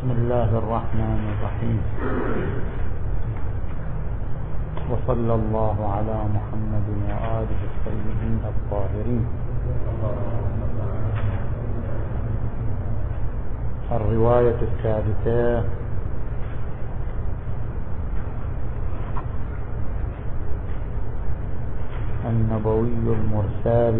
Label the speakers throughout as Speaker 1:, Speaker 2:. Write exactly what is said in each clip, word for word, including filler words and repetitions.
Speaker 1: بسم الله الرحمن الرحيم. وصلى الله على محمد وآله الطيبين الطاهرين. الرواية الثالثة النبوي المرسل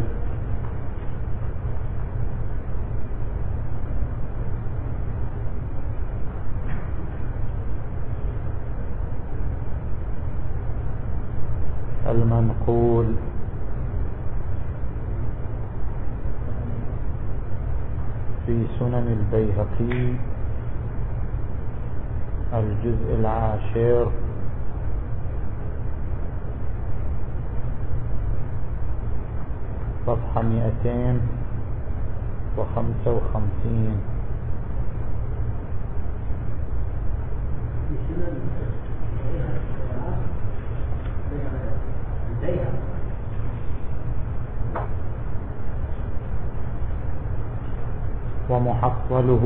Speaker 1: المنقول في سنن البيهقي الجزء العاشر صفحة مئتين وخمسة وخمسين. ومحصله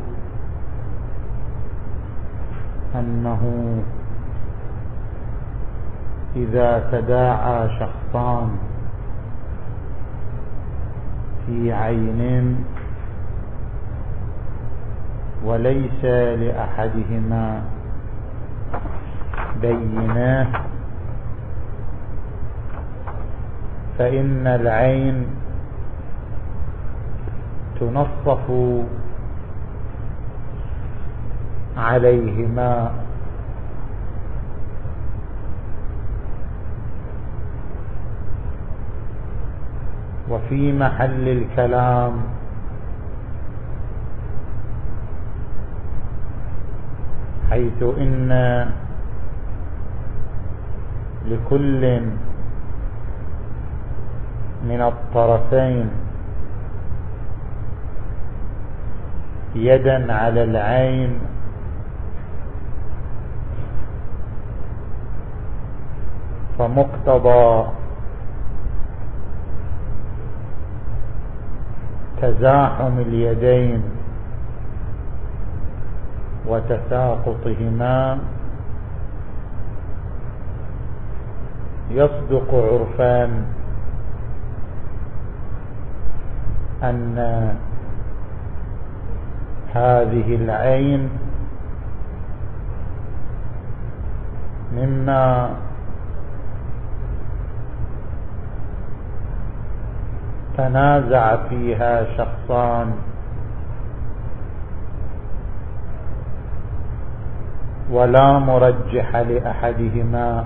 Speaker 1: أنه إذا تداعى شخصان في عين وليس لأحدهما بينة فإن العين تنصف عليهما وفي محل الكلام حيث إن لكل من الطرفين يدا على العين فمقتضى تزاحم اليدين وتساقطهما يصدق عرفان أن هذه العين مما تنازع فيها شخصان ولا مرجح لأحدهما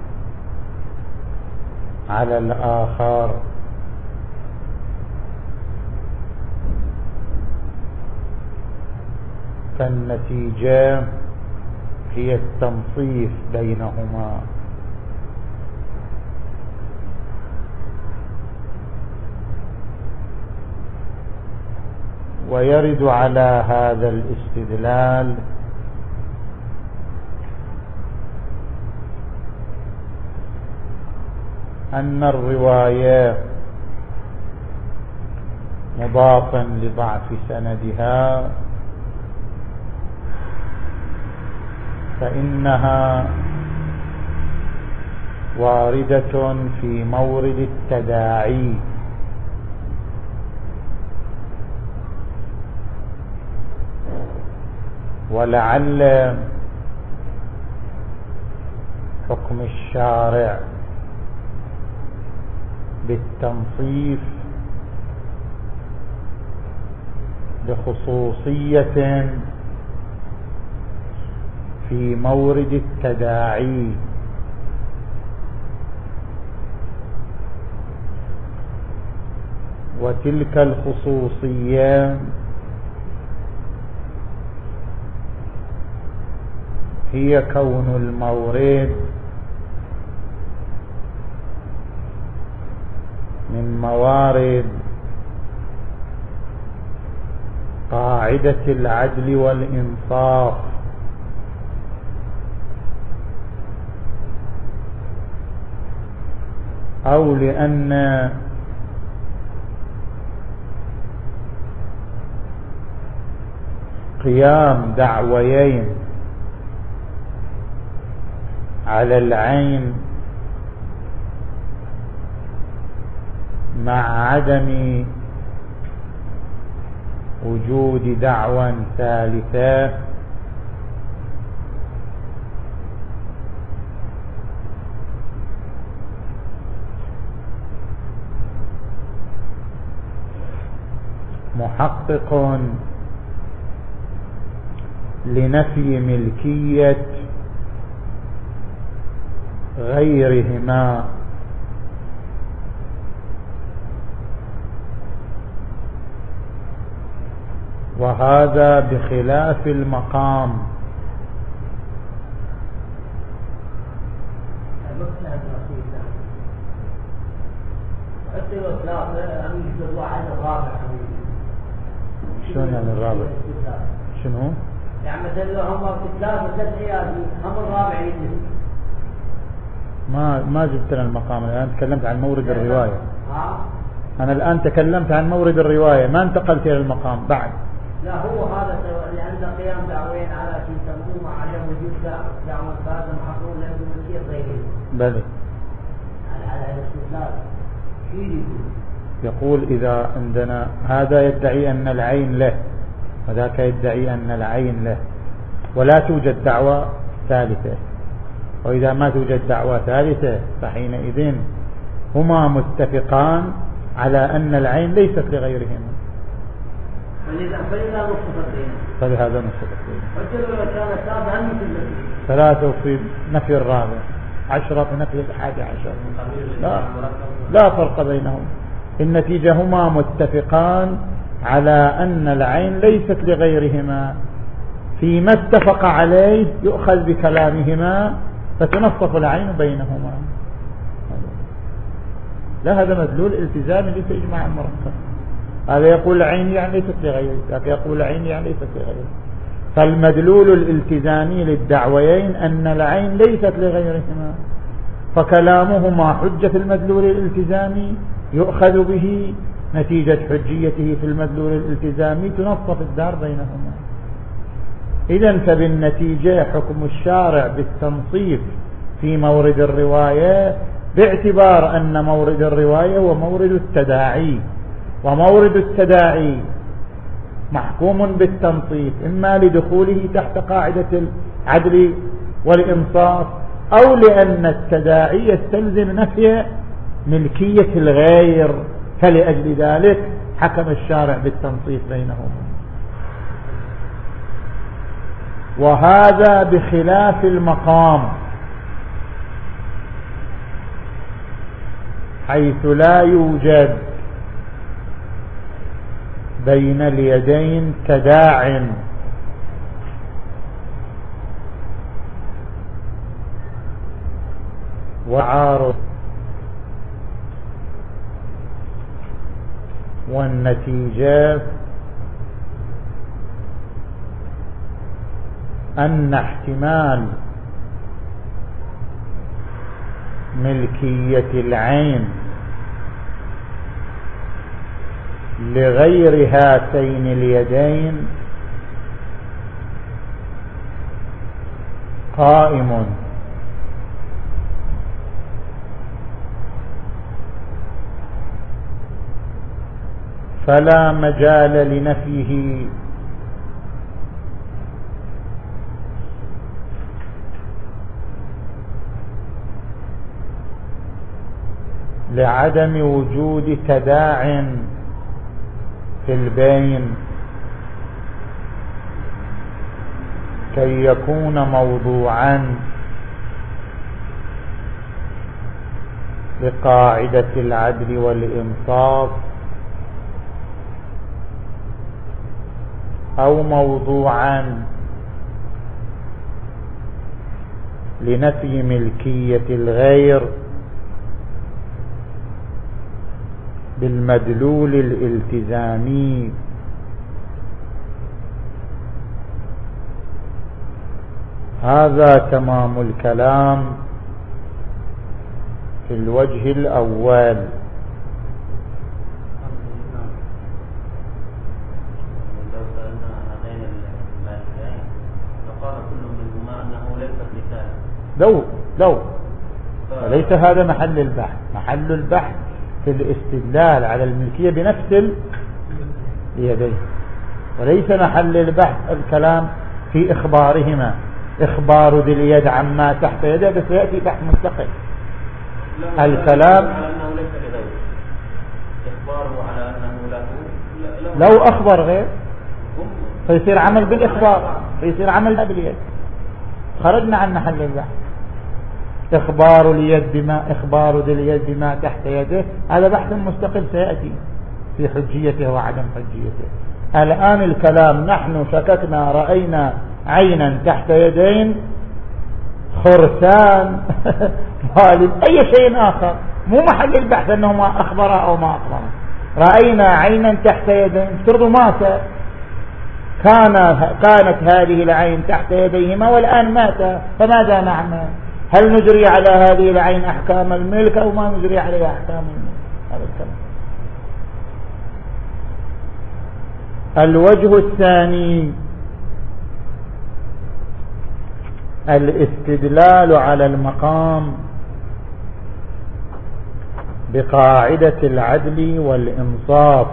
Speaker 1: على الآخر فالنتيجة هي التنصيف بينهما. ويرد على هذا الاستدلال أن الرواية مضافا لضعف سندها فإنها واردة في مورد التداعي ولعل حكم الشارع بالتنصيف لخصوصية في مورد التداعي وتلك الخصوصية هي كون المورد من موارد قاعدة العدل والإنصاف أو لأن قيام دعويين على العين مع عدم وجود دعوى ثالثة محقق لنفي ملكية غيرهما وهذا بخلاف المقام. شلون يعني الرابع؟ شنو؟
Speaker 2: يعني مثلا هم ثلاث ثلاث عيال هم الرابع يجلس.
Speaker 1: ما ما جبت لنا المقام الآن، تكلمت عن مورد الرواية.
Speaker 2: ها؟
Speaker 1: أنا الآن تكلمت عن مورد الرواية، ما انتقلت إلى المقام بعد.
Speaker 2: لا هو هذا لأن قيام دعوين على شيء تموم عدم وجود دعوة ثالثة محصول له ملكية غيره.
Speaker 1: بلى.
Speaker 2: على على الاستدلال. شو يقول؟
Speaker 1: يقول إذا عندنا هذا يدعي أن العين له وذاك يدعي أن العين له ولا توجد دعوة ثالثة، وإذا ما توجد دعوة ثالثة فحينئذ هما متفقان على أن العين ليست لغيرهما.
Speaker 2: فلذا متفقين.
Speaker 1: فلهذا متفقين.
Speaker 2: وكل كان ثلاثة هم مثل
Speaker 1: ثلاثة في نفي الرابع، عشرة في نفي الحادي عشر. لا لا فرق بينهم. النتيجة هما متفقان على أن العين ليست لغيرهما، فيما اتفق عليه يؤخذ بكلامهما فتنصف العين بينهما. لا هذا مدلول التزامي ليس إجماع المركب. هذا يقول العين يعني ليست لغيره، ذاك يقول العين يعني ليست لغيره. فالمدلول الالتزامي للدعويين أن العين ليست لغيرهما، فكلامهما حجة المدلول الالتزامي يؤخذ به، نتيجة حجيته في المدلول الالتزامي تنصف الدار بينهما. إذن فبالنتيجة حكم الشارع بالتنصيف في مورد الرواية باعتبار أن مورد الرواية هو مورد التداعي، ومورد التداعي محكوم بالتنصيف إما لدخوله تحت قاعدة العدل والإنصاف أو لأن التداعي يستلزم نفي ملكية الغير، فلأجل ذلك حكم الشارع بالتنصيف بينهما. وهذا بخلاف المقام، حيث لا يوجد بين اليدين تداع وعارض، والنتيجة أن احتمال ملكية العين لغير هاتين اليدين قائم، فلا مجال لنفيه لعدم وجود تداع في البين كي يكون موضوعا لقاعدة العدل والإنصاف، أو موضوعا لنفي ملكية الغير بالمدلول الالتزامي. هذا تمام الكلام في الوجه الأول.
Speaker 2: لو سألنا عن هذين
Speaker 1: لو لو وليس هذا محل البحث. محل البحث في الاستدلال على الملكية بنفس اليدين، وليس محل البحث الكلام في إخبارهما. إخبار ذي اليد عما تحت يده بس يأتي تحت مستقل. الكلام
Speaker 3: على أنه ليس لغيره، إخباره على أنه له.
Speaker 1: لو أخبر غير فيصير عمل بالإخبار، فيصير عمل باليد. خرجنا عن محل البحث. إخبار اليد بما إخبار ذي اليد بما تحت يده هذا بحث مستقل سيأتي في حجيته وعدم حجيته. الآن الكلام نحن شككنا رأينا عينا تحت يدين، خرسان، والد، أي شيء آخر، مو محل البحث أنه ما أخبره أو ما أخبره. رأينا عينا تحت يدين، افترضوا مات، كان كانت هذه العين تحت يديهما والآن مات، فماذا نعمل؟ هل نجري على هذه العين أحكام الملك أو ما نجري عليها أحكام الملك؟ هذا الكلام. الوجه الثاني الاستدلال على المقام بقاعدة العدل والإنصاف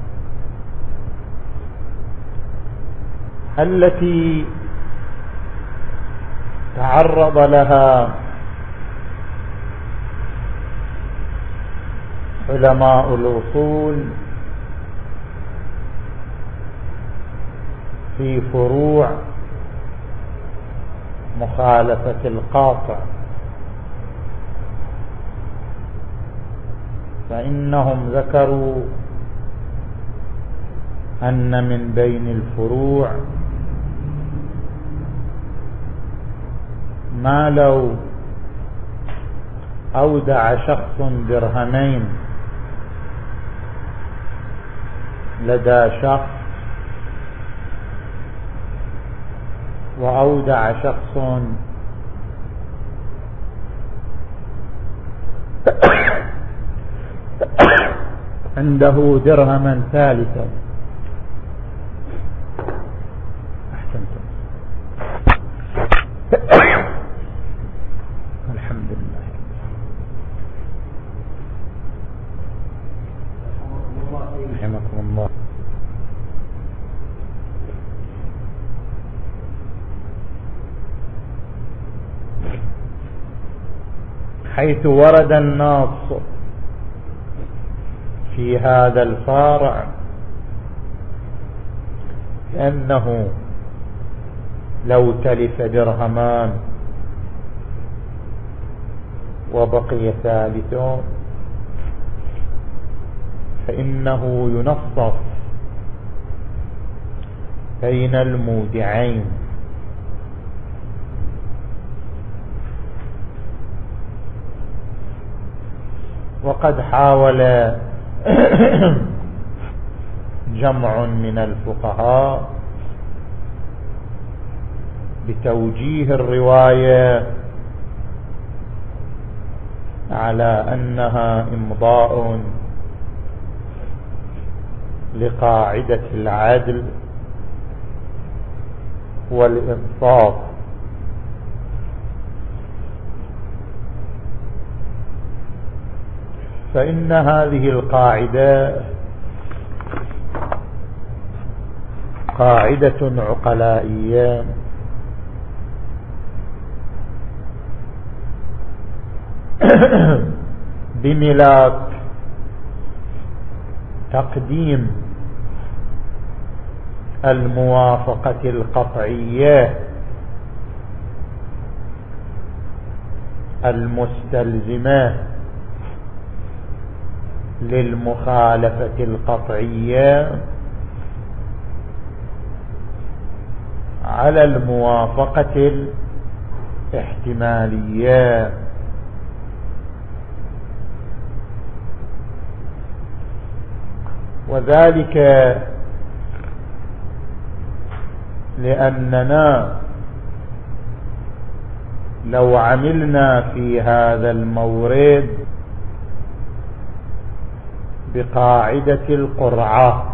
Speaker 1: التي تعرض لها علماء الأصول في فروع مخالفة القاطع، فإنهم ذكروا أن من بين الفروع ما لو أودع شخص درهمين لدى شخص وأودع شخص عنده درهما ثالثا، أحسنتم، الحمد لله، رحمكم الله. حيث ورد النص في هذا الفارع أنه لو تلف درهمان وبقي ثالث فإنه ينصف بين المودعين، وقد حاول جمع من الفقهاء بتوجيه الرواية على أنها إمضاء لقاعدة العدل والإنصاف، فإن هذه القاعدة قاعدة عقلائية بملاك تقديم الموافقة القطعية المستلزمة للمخالفة القطعية على الموافقة الاحتمالية، وذلك لأننا لو عملنا في هذا المورد بقاعدة القرعة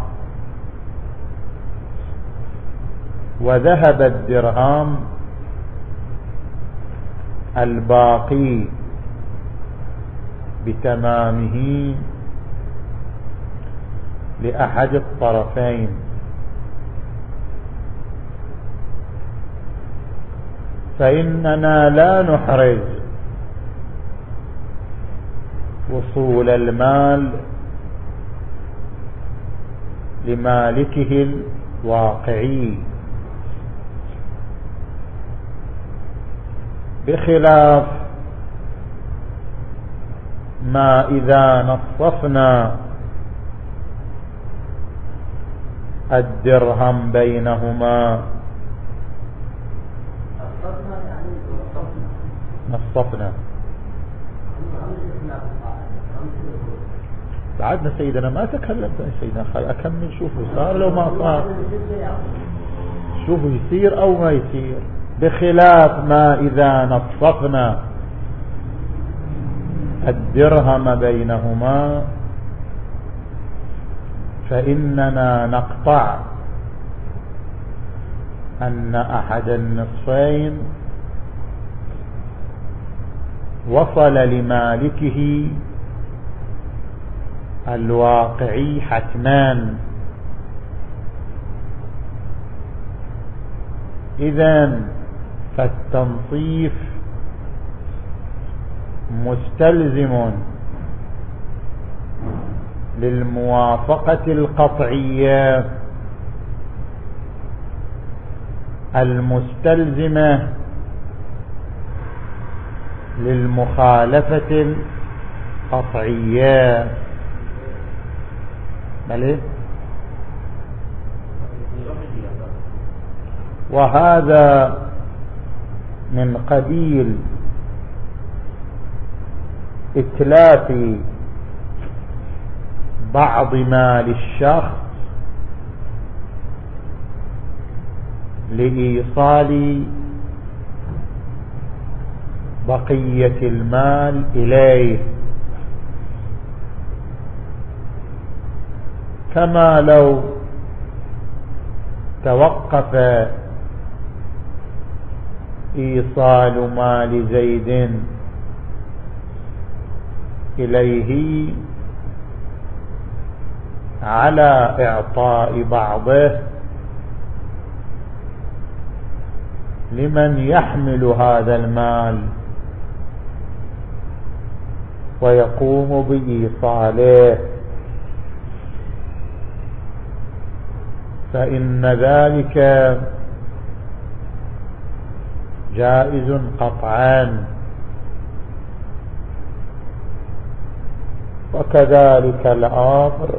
Speaker 1: وذهب الدرهم الباقي بتمامه لأحد الطرفين، فإننا لا نحرز وصول المال لمالكه الواقعي، بخلاف ما إذا نصفنا الدرهم بينهما. نصفنا بعدنا سيدنا ما تكلمت يا سيدنا، خل أكمل. شوفوا صار لو ما صار، شوفوا يصير أو ما يصير. بخلاف ما إذا نصفنا الدرهم بينهما فإننا نقطع أن أحد النصفين وصل لمالكه الواقعي حتما. إذن فالتنصيف مستلزم للموافقة القطعية المستلزمة للمخالفة القطعية. بلى وهذا من قبيل إتلاف بعض مال الشخص لإيصال بقية المال إليه، كما لو توقف إيصال مال زيد إليه على إعطاء بعضه لمن يحمل هذا المال ويقوم بإيصاله، فإن ذلك جائز قطعا. وكذلك الأمر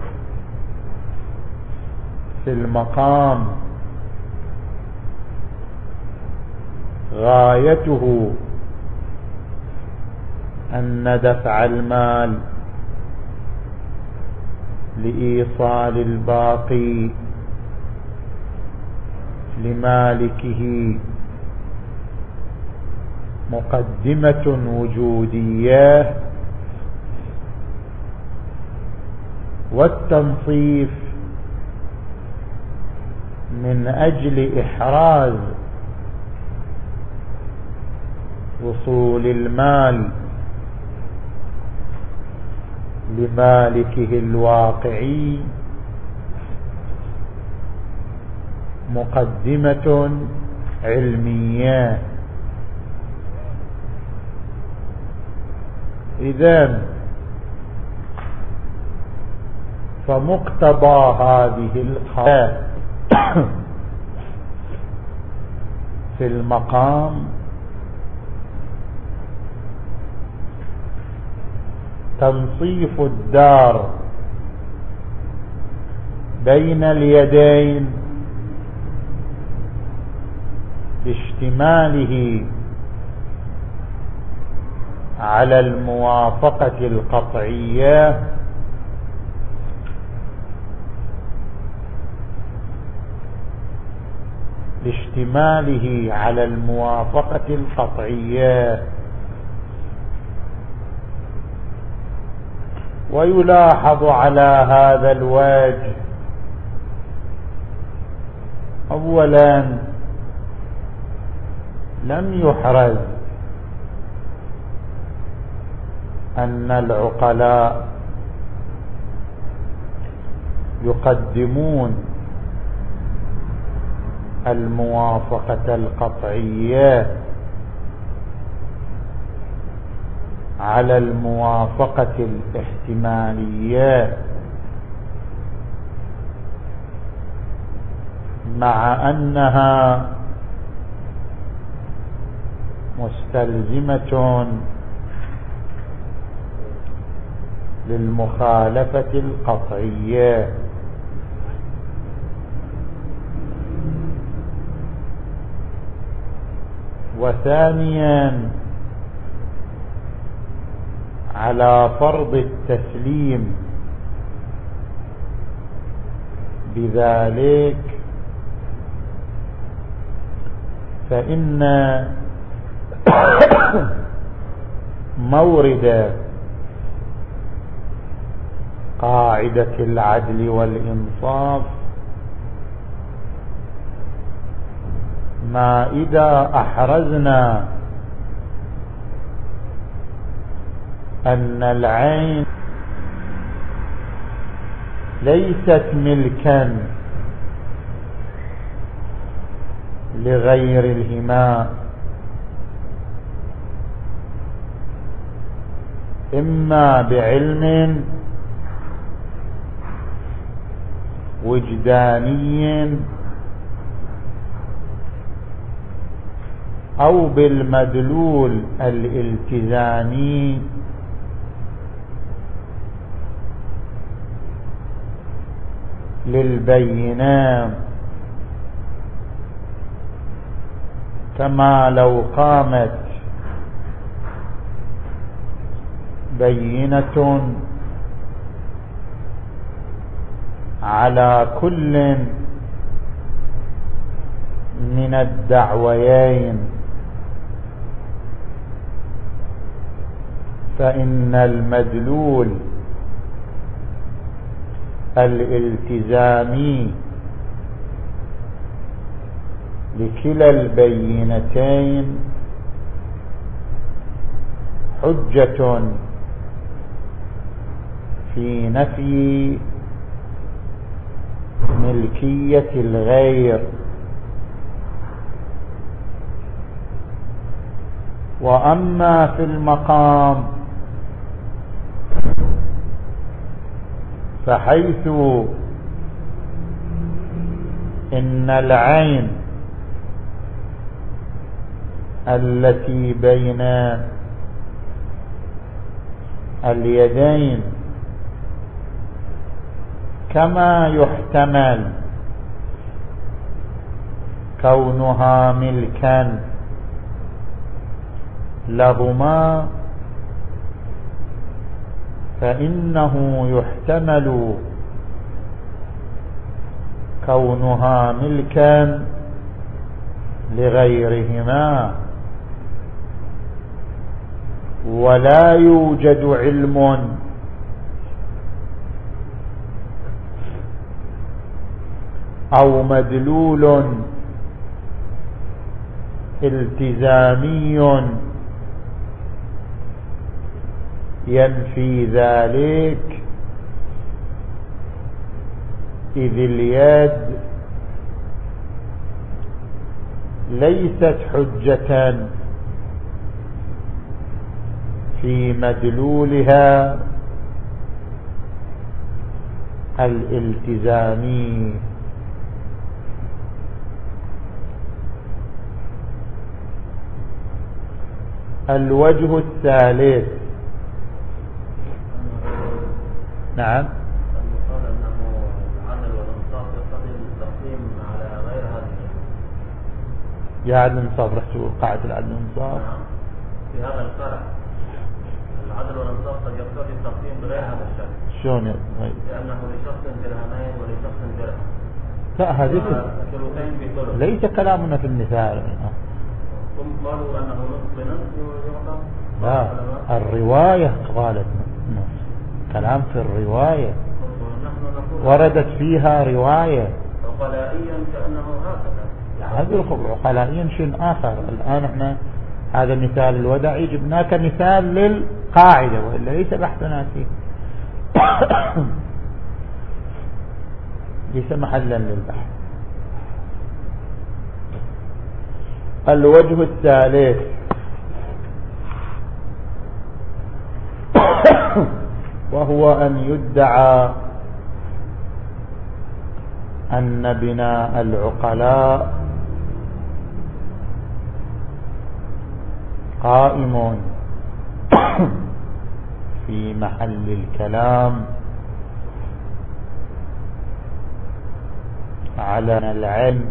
Speaker 1: في المقام غايته أن دفع المال لإيصال الباقي لمالكه مقدمة وجودية، والتنصيف من أجل إحراز وصول المال لمالكه الواقعي مقدمة علمية. إذن فمقتضى هذه الحالة في المقام تنصيف الدار بين اليدين لاشتماله على الموافقة القطعية لاشتماله على الموافقة القطعية. ويلاحظ على هذا الوجه أولا لم يحرز أن العقلاء يقدمون الموافقة القطعية على الموافقة الاحتمالية، مع أنها مستلزمة للمخالفة القطعية. وثانيا على فرض التسليم بذلك، فإن مورد قاعدة العدل والإنصاف ما إذا أحرزنا أن العين ليست ملكا لغير الهماء، إما بعلم وجداني أو بالمدلول الالتزامي للبينة، كما لو قامت بينة على كل من الدعويين، فإن المدلول الالتزامي لكلا البينتين حجة في نفي ملكية الغير. وأما في المقام فحيث إن العين التي بين اليدين كما يحتمل كونها ملكا لهما، فإنه يحتمل كونها ملكا لغيرهما، ولا يوجد علم أو مدلول التزامي ينفي ذلك، إذ اليد ليست حجة في مدلولها الالتزامي. الوجه الثالث، نعم،
Speaker 3: قال أنه العدل والإنصاف يقتضي التقسيم على غير هذه.
Speaker 1: يا عدل الإنصاف رح تقول قاعدة العدل والإنصاف
Speaker 3: في هذا الفرع العدل والإنصاف قد يقتضي التقسيم بغير هذا الشكل.
Speaker 1: شلون؟
Speaker 3: لأنه لشخص درهمين ولشخص درهم.
Speaker 1: لا، هذه
Speaker 3: ثلثين في ثلث.
Speaker 1: ليس كلامنا في المثال.
Speaker 3: ثم قالوا أنه نصف بنصف يعطى.
Speaker 1: لا، الرواية قالت نصف، كلام في الرواية وردت فيها رواية
Speaker 3: عقلائيا كأنه هكذا.
Speaker 1: هذه عقلائيا شيء آخر. الآن احنا هذا مثال الودع جبناه كمثال للقاعدة وإلا ليس بحثنا فيه ليس محلا للبحث. الوجه الثالث وهو أن يدعى أن بناء العقلاء قائم في محل الكلام على العلم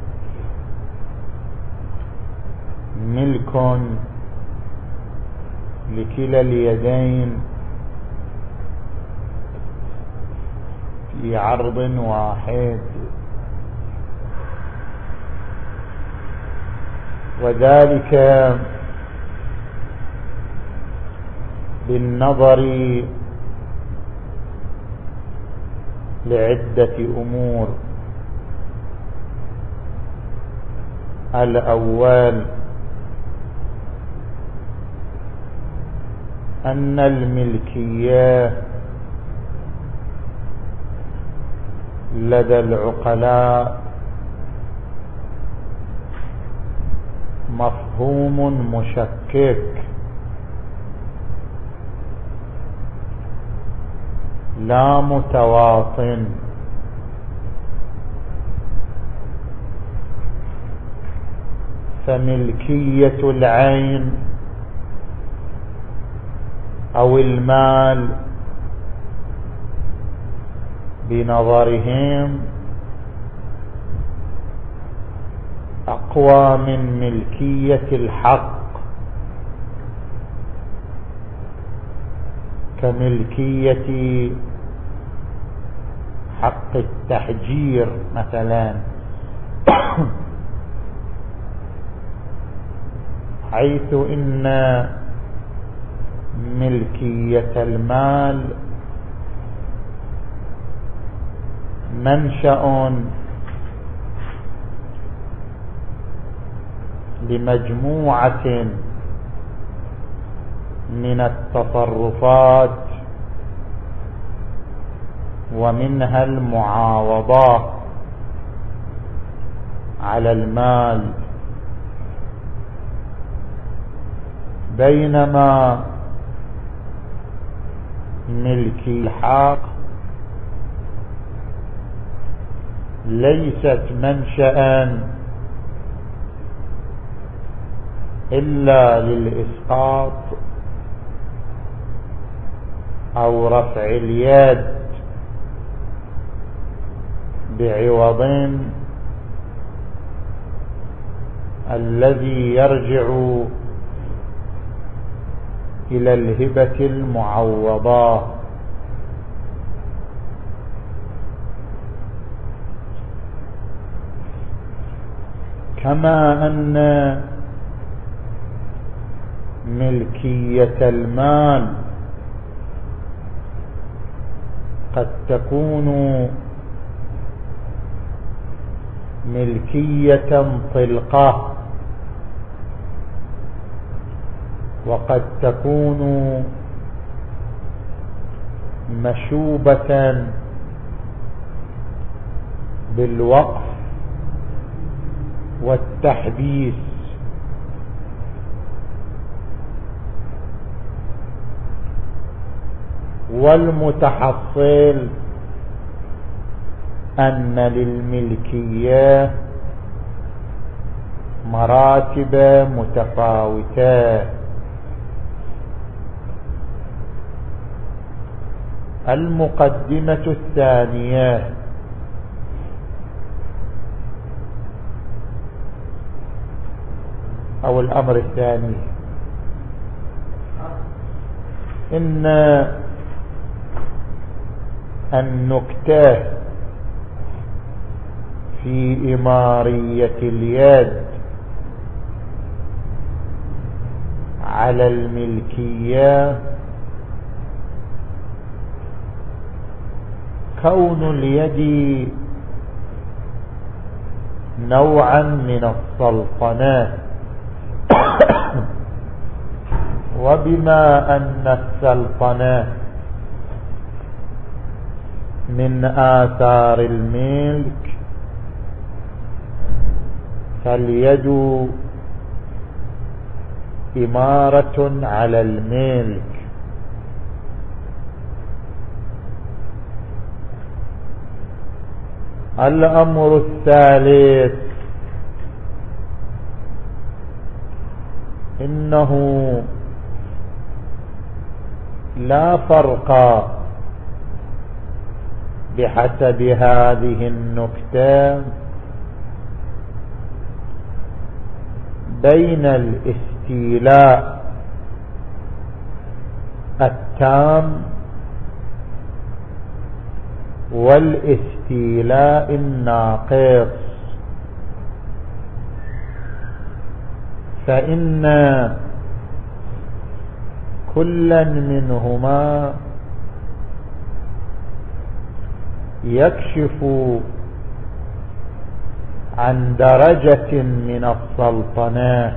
Speaker 1: ملك لكلا اليدين في عرض واحد، وذلك بالنظر لعدة أمور. الأول أن الملكية لدى العقلاء مفهوم مشكك لا متواطن، فملكية العين أو المال بنظرهم أقوى من ملكية الحق كملكية حق التحجير مثلا، حيث إن ملكية المال منشأ لمجموعة من التصرفات ومنها المعاوضة على المال، بينما ملكي الحق ليست منشأ إلا للإسقاط أو رفع اليد بعوض الذي يرجع إلى الهبة المعوضة. كما أن ملكية المال قد تكون ملكية طلقة، وقد تكون مشوبة بالوقف والتحبيس، والمتحصل أن للملكية مراتب متفاوتة. المقدمة الثانية أو الأمر الثاني إن النكتة في إمارية اليد على الملكية كون اليد نوعا من السلطنة وبما أن السلطنة من آثار الملك فاليد إمارة على الملك. الأمر الثالث إنه لا فرق بحسب هذه النكتة بين الاستيلاء التام والاستيلاء الناقص، فإن كلا منهما يكشف عن درجة من السلطنة،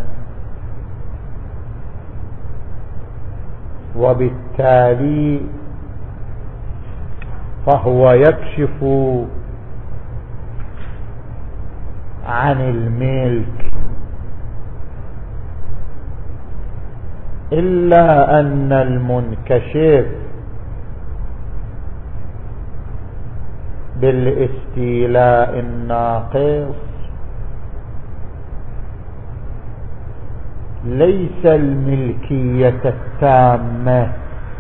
Speaker 1: وبالتالي فهو يكشف عن الملك، إلا أن المنكشف بالاستيلاء الناقص ليس الملكية التامة،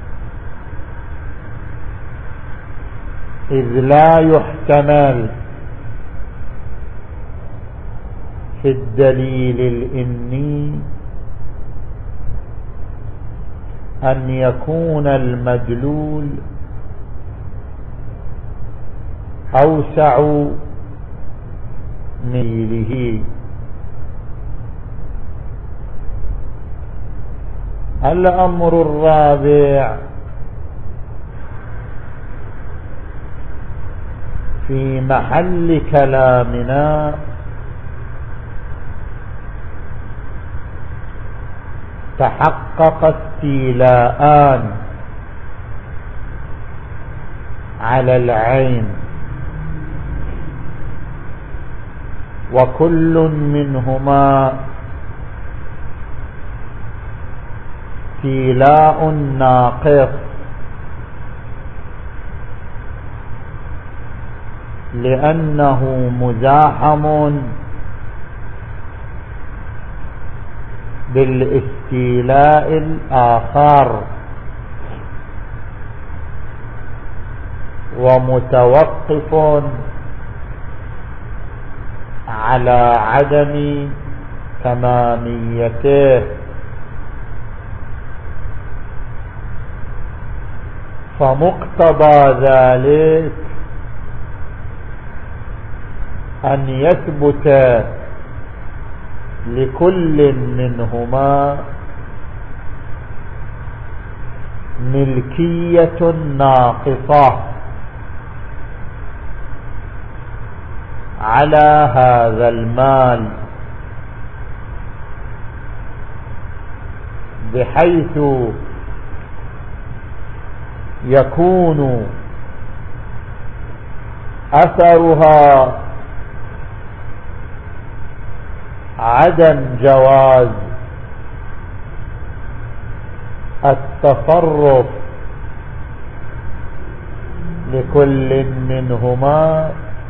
Speaker 1: إذ لا يحتمل في الدليل الإني أن يكون المدلول أوسع من دليله. الأمر الرابع في محل كلامنا تحقق استيلاءان على العين، وكل منهما استيلاء ناقص، لأنه مزاحم بالاستيلاء الآخر ومتوقف على عدم تماميته، فمقتضى ذلك أن يثبت لكل منهما ملكية ناقصة على هذا المال، بحيث يكون أثرها عدم جواز التصرف لكل منهما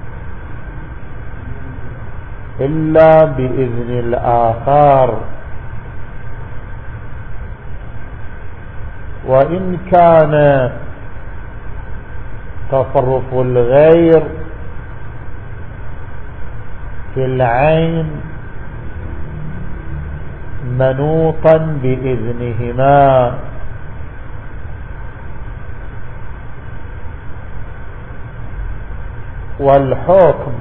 Speaker 1: إلا بإذن الآخر، وإن كان تصرف الغير في العين منوطا بإذنهما، والحكم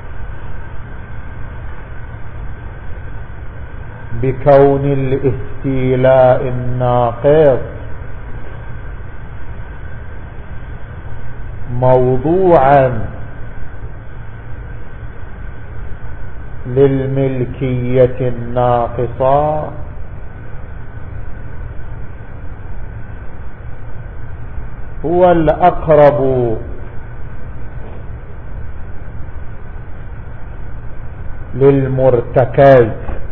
Speaker 1: بكون الاستيلاء الناقص موضوعا للملكية الناقصة هو الأقرب للمرتكز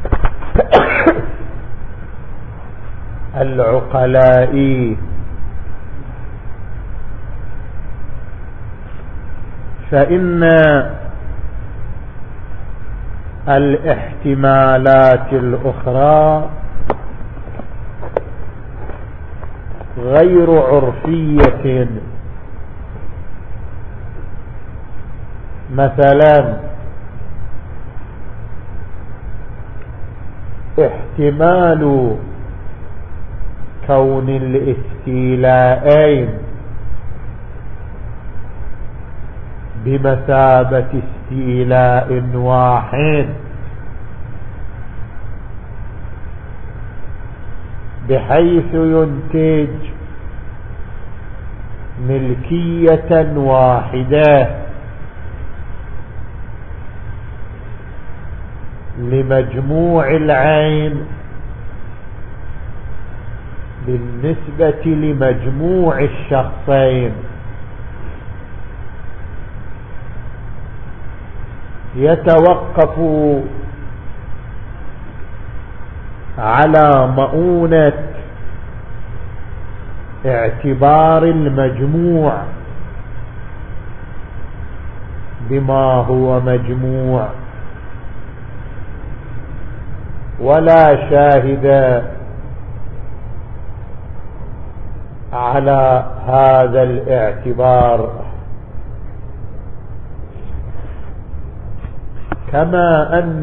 Speaker 1: العقلاء، فإن الاحتمالات الأخرى غير عرفية. مثلا احتمال كون الاستيلاءين بمثابة استيلاء واحد بحيث ينتج ملكية واحدة لمجموع العين بالنسبة لمجموع الشخصين، يتوقف على مؤونة اعتبار المجموع بما هو مجموع، ولا شاهد على هذا الاعتبار. كما أن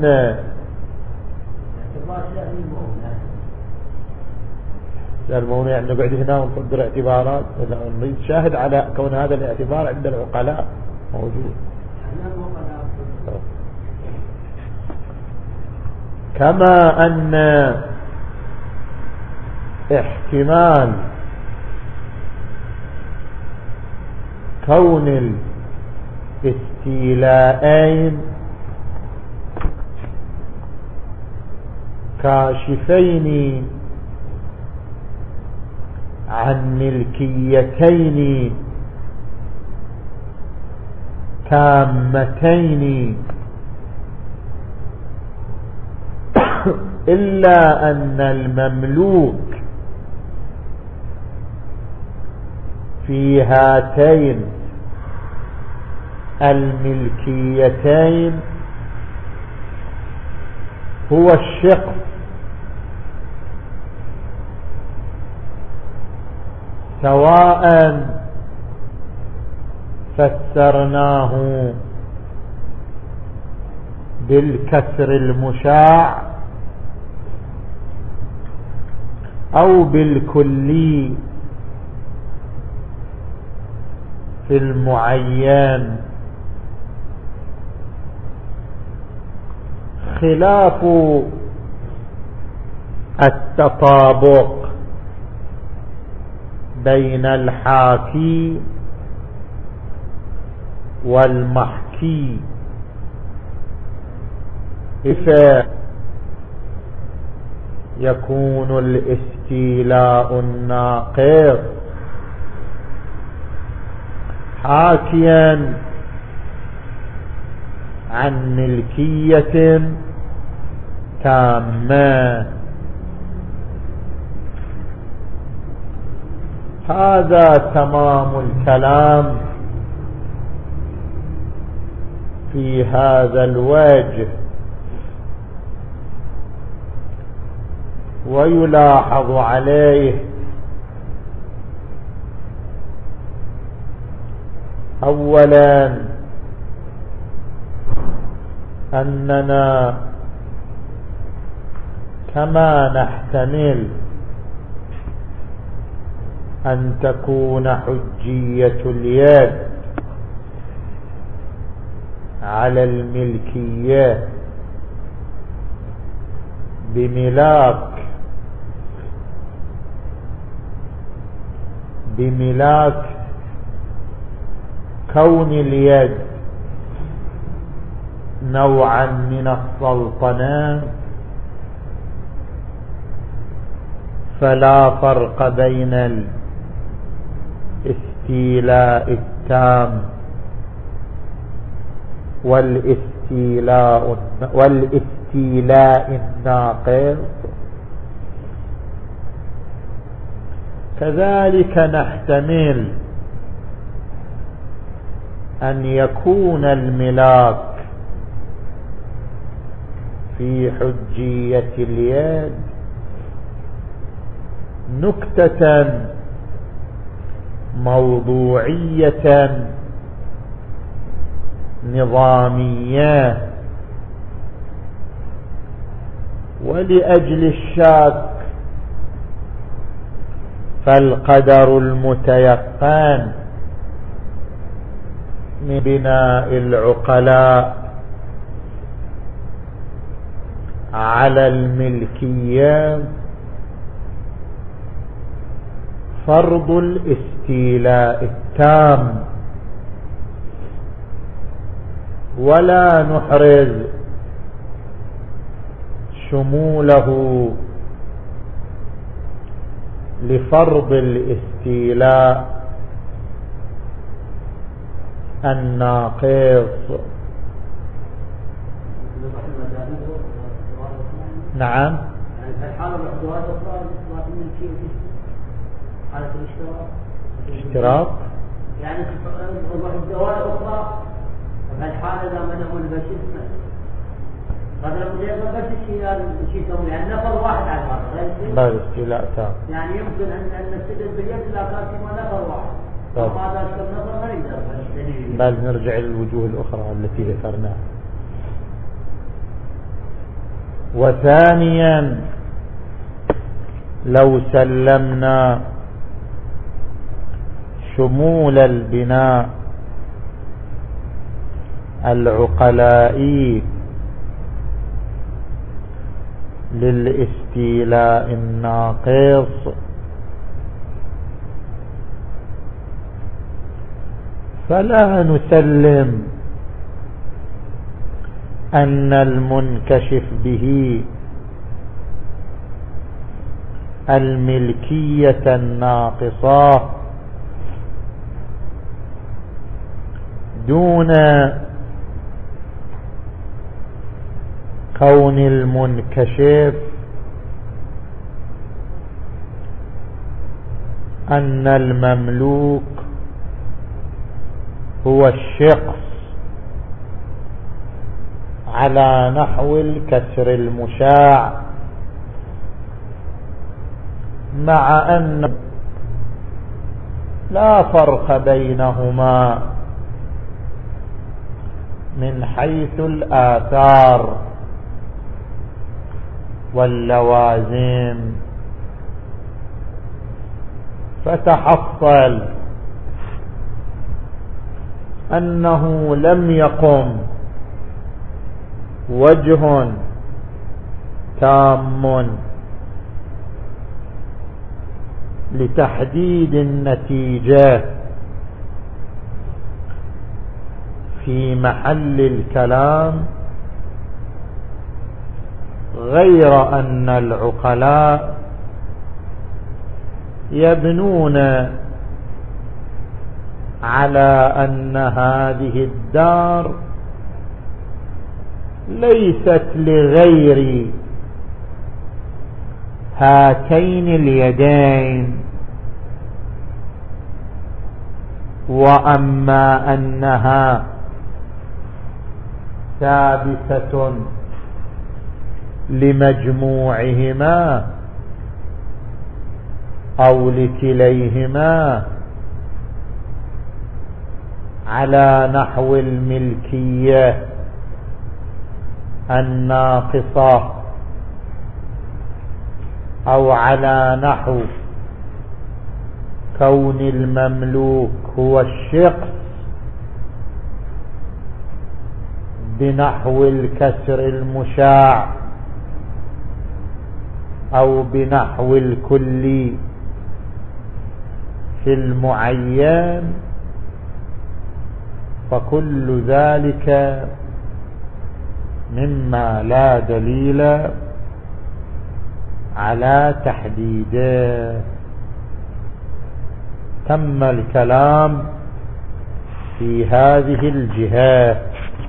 Speaker 1: المونع يعني نقعد هنا ونقدر اعتبارات، نريد شاهد على كون هذا الاعتبار عند العقلاء موجود. كما أن احتمال كون الاستيلاءين كاشفين عن ملكيتين تامتين، إلا أن المملوك في هاتين الملكيتين هو الشق، سواء فسرناه بالكسر المشاع أو بالكلي في المعين، خلاف التطابق بين الحاكي والمحكي. إذا يكون الاستيلاء الناقص حاكيا عن ملكية تامة. هذا تمام الكلام في هذا الوجه. ويلاحظ عليه أولا أننا كما نحتمل أن تكون حجية اليد على الملكية بملاك بملاك كون اليد نوعا من السلطنة، فلا فرق بين الاستيلاء التام والاستيلاء والاستيلاء الناقص. كذلك نحتمل أن يكون الملاك في حجية اليد نكتة موضوعية نظامية، ولأجل الشاك فالقدر المتيقن من بناء العقلاء على الملكية فرض الاستيلاء التام، ولا نحرز شموله لفرض الاستيلاء الناقص. نعم.
Speaker 2: الحالة الأخرى إثبات الملكية حالة الاشتراك.
Speaker 1: اشتراك
Speaker 2: يعني الدوائر الأخرى فالحالة إذا منعوا البشر قد نقول يبقى بس الشيء شيء سوي يعني نفر واحد على المرة
Speaker 1: لا الاستيلاء تام،
Speaker 2: يعني يمكن أن أن نستدل باليد لا كان فيما نفر واحد وما ذا أشكال نفر ما نقدر
Speaker 1: بل نرجع للوجوه الأخرى التي ذكرناها. وثانيا لو سلمنا شمول البناء العقلائي للاستيلاء الناقص فلا نسلم أن المنكشف به الملكية الناقصة دون كون المنكشف أن المملوك هو الشخص على نحو الكسر المشاع، مع أن لا فرق بينهما من حيث الآثار واللوازم. فتحصل أنه لم يقم وجه تام لتحديد النتيجة في محل الكلام، غير أن العقلاء يبنون على أن هذه الدار ليست لغير هاتين اليدين، وأما أنها ثابتة لمجموعهما أو لكليهما على نحو الملكية الناقصة أو على نحو كون المملوك هو الشخص بنحو الكسر المشاع أو بنحو الكلي في المعين، فكل ذلك مما لا دليل على تحديده. تم الكلام في هذه الجهات،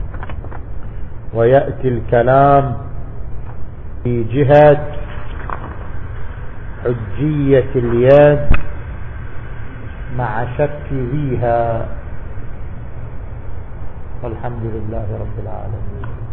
Speaker 1: ويأتي الكلام في جهة حجية اليد مع شك فيها. والحمد لله رب العالمين.